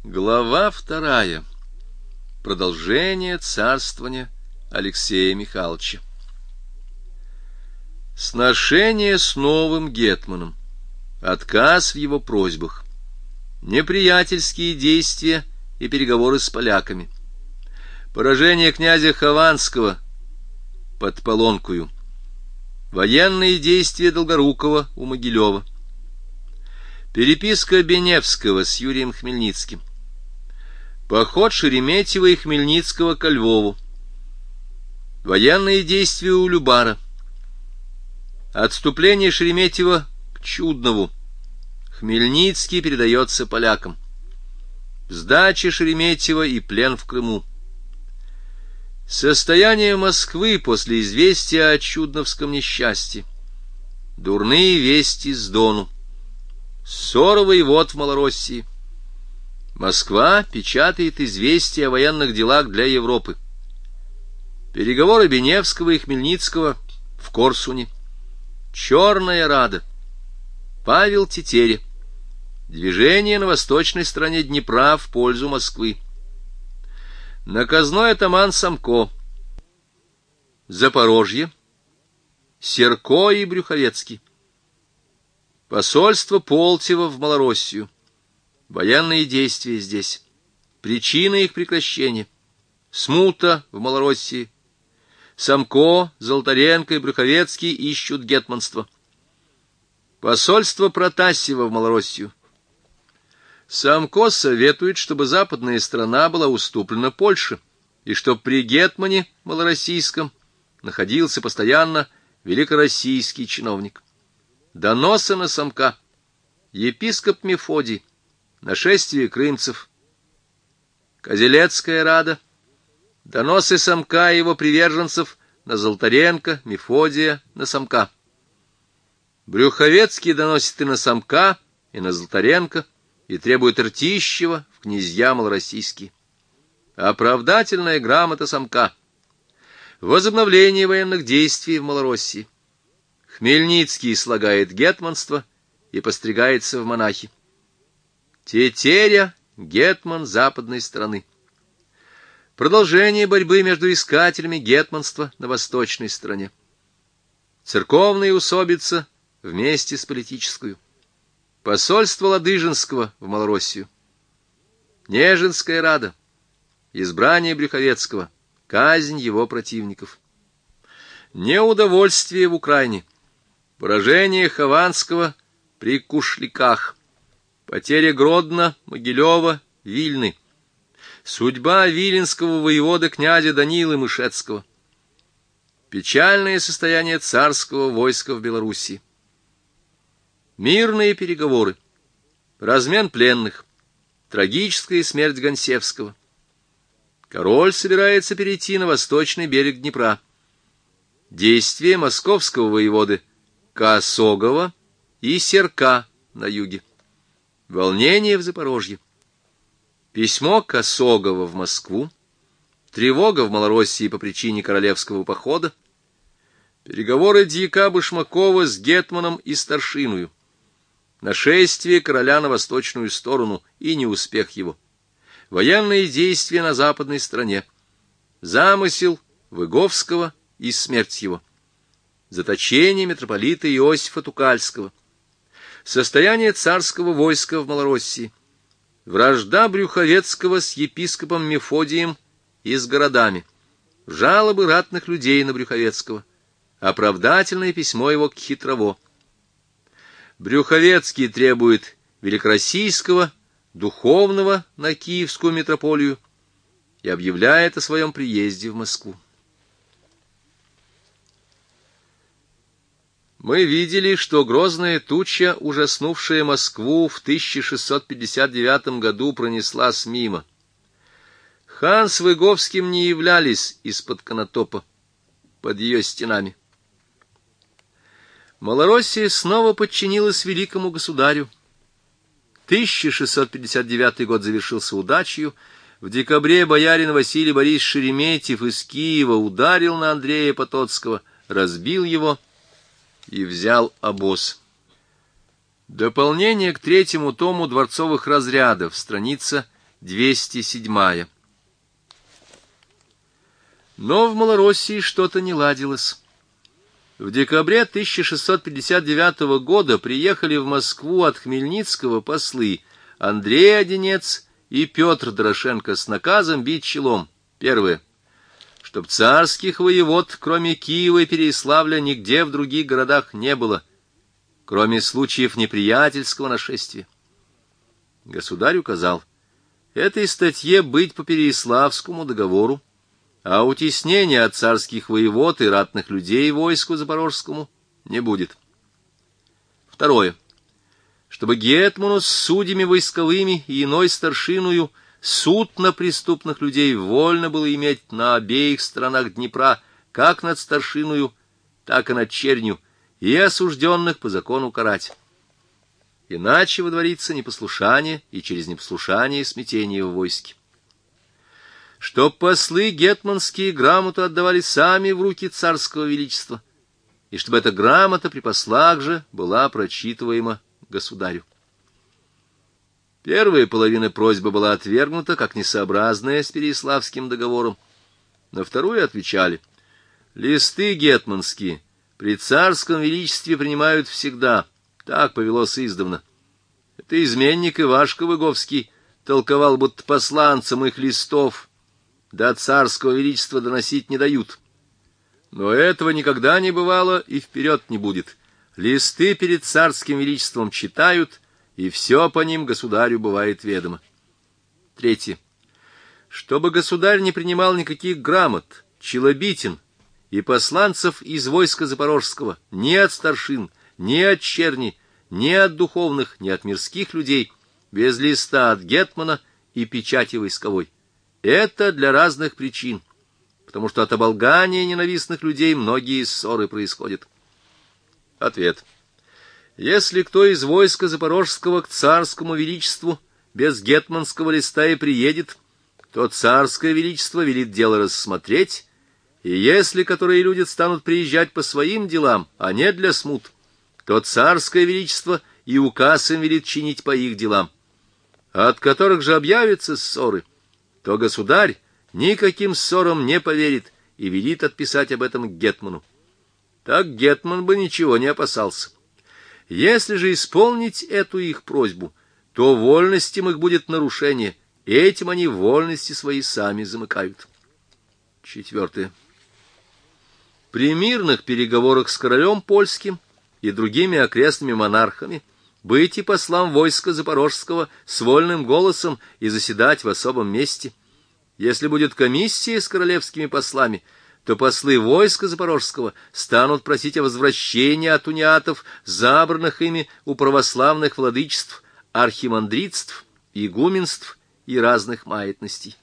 Глава 2. Продолжение царствования Алексея Михайловича. Сношение с новым гетманом. Отказ в его просьбах. Неприятельские действия и переговоры с поляками. Поражение князя Хованского под Полонкою. Военные действия Долгорукова у Могилева. Переписка Беневского с Юрием Хмельницким. Поход Шереметьева и Хмельницкого ко Львову. Военные действия у Любара. Отступление Шереметьева к Чуднову. Хмельницкий передается полякам. Сдача Шереметьева и плен в Крыму. Состояние Москвы после известия о Чудновском несчастье. Дурные вести с Дону. Ссора воевод в Малороссии. Москва печатает известия о военных делах для Европы. Переговоры Беневского и Хмельницкого в Корсуне. Черная Рада. Павел Тетеря. Движение на восточной стороне Днепра в пользу Москвы. Наказной атаман Самко. Запорожье. Серко и Брюховецкий. Посольство Полтева в Малороссию. Военные действия здесь. Причина их прекращения. Смута в Малороссии. Самко, Золотаренко и Брюховецкий ищут гетманство. Посольство Протасьева в Малороссию. Самко советует, чтобы западная страна была уступлена Польше, и чтоб при гетмане малороссийском находился постоянно великороссийский чиновник. Доносы на Самка. Епископ Мефодий. Нашествие крымцев. Козелецкая Рада. Доносы Самка и его приверженцев на Золотаренко, Мефодия, на Самка. Брюховецкий доносит и на Самка, и на Золотаренко, и требует Ртищева в князья малороссийские. Оправдательная грамота Самка. Возобновление военных действий в Малороссии. Хмельницкий слагает гетманство и постригается в монахи. Тетеря — гетман западной страны. Продолжение борьбы между искателями гетманства на восточной стороне. Церковная усобица вместе с политическую. Посольство Ладыжинского в Малороссию. Нежинская Рада. Избрание Брюховецкого. Казнь его противников. Неудовольствие в Украине. Поражение Хованского при Кушляках. Потеря Гродно, Могилева, Вильны. Судьба виленского воевода князя Данилы Мышецкого. Печальное состояние царского войска в Белоруссии. Мирные переговоры. Размен пленных. Трагическая смерть Гонсевского. Король собирается перейти на восточный берег Днепра. Действия московского воеводы Косогова и Серка на юге. Волнение в Запорожье. Письмо Косогова в Москву. Тревога в Малороссии по причине королевского похода. Переговоры дьяка Башмакова с гетманом и старшиною. Нашествие короля на восточную сторону и неуспех его. Военные действия на западной стороне. Замысел Выговского и смерть его. Заточение митрополита Иосифа Тукальского. Состояние царского войска в Малороссии. Вражда Брюховецкого с епископом Мефодием и с городами. Жалобы ратных людей на Брюховецкого. Оправдательное письмо его к Хитрово. Брюховецкий требует великороссийского, духовного на Киевскую митрополию и объявляет о своем приезде в Москву. Мы видели, что грозная туча, ужаснувшая Москву в 1659 году, пронеслась мимо. Хан с Выговским не являлись из-под Конотопа, под ее стенами. Малороссия снова подчинилась великому государю. 1659 год завершился удачей. В декабре боярин Василий Борисович Шереметьев из Киева ударил на Андрея Потоцкого, разбил его и взял обоз. Дополнение к третьему тому дворцовых разрядов, страница 207. Но в Малороссии что-то не ладилось. В декабре 1659 года приехали в Москву от Хмельницкого послы Андрей Одинец и Петр Дорошенко с наказом бить челом. Первое. Чтоб царских воевод, кроме Киева и Переяславля, нигде в других городах не было, кроме случаев неприятельского нашествия. Государь указал этой статье быть по Переяславскому договору, а утеснения от царских воевод и ратных людей войску запорожскому не будет. Второе. Чтобы гетману с судьями войсковыми и иной старшиною суд на преступных людей вольно было иметь на обеих сторонах Днепра, как над старшиною, так и над чернью, и осужденных по закону карать. Иначе водворится непослушание, и через непослушание смятение в войске. Чтоб послы гетманские грамоту отдавали сами в руки царского величества, и чтобы эта грамота при послах же была прочитываема государю. Первая половина просьбы была отвергнута, как несообразная с Переяславским договором. На вторую отвечали: листы гетманские при царском величестве принимают всегда, так повелось издавна. Это изменник Ивашка Выговский толковал, будто посланцам их листов до царского величества доносить не дают. Но этого никогда не бывало и вперед не будет. Листы перед царским величеством читают, и все по ним государю бывает ведомо. Третье. Чтобы государь не принимал никаких грамот, челобитен и посланцев из войска запорожского ни от старшин, ни от черни, ни от духовных, ни от мирских людей, без листа от гетмана и печати войсковой. Это для разных причин, потому что от оболгания ненавистных людей многие ссоры происходят. Ответ. Если кто из войска запорожского к царскому величеству без гетманского листа и приедет, то царское величество велит дело рассмотреть, и если которые люди станут приезжать по своим делам, а не для смут, то царское величество и указ им велит чинить по их делам. От которых же объявятся ссоры, то государь никаким ссорам не поверит и велит отписать об этом гетману. Так гетман бы ничего не опасался. Если же исполнить эту их просьбу, то вольностям их будет нарушение, и этим они вольности свои сами замыкают. Четвертое. При мирных переговорах с королем польским и другими окрестными монархами быть и послам войска запорожского с вольным голосом и заседать в особом месте. Если будет комиссия с королевскими послами, то послы войска запорожского станут просить о возвращении от униатов, забранных ими у православных владычеств, архимандритств, игуменств и разных маятностей.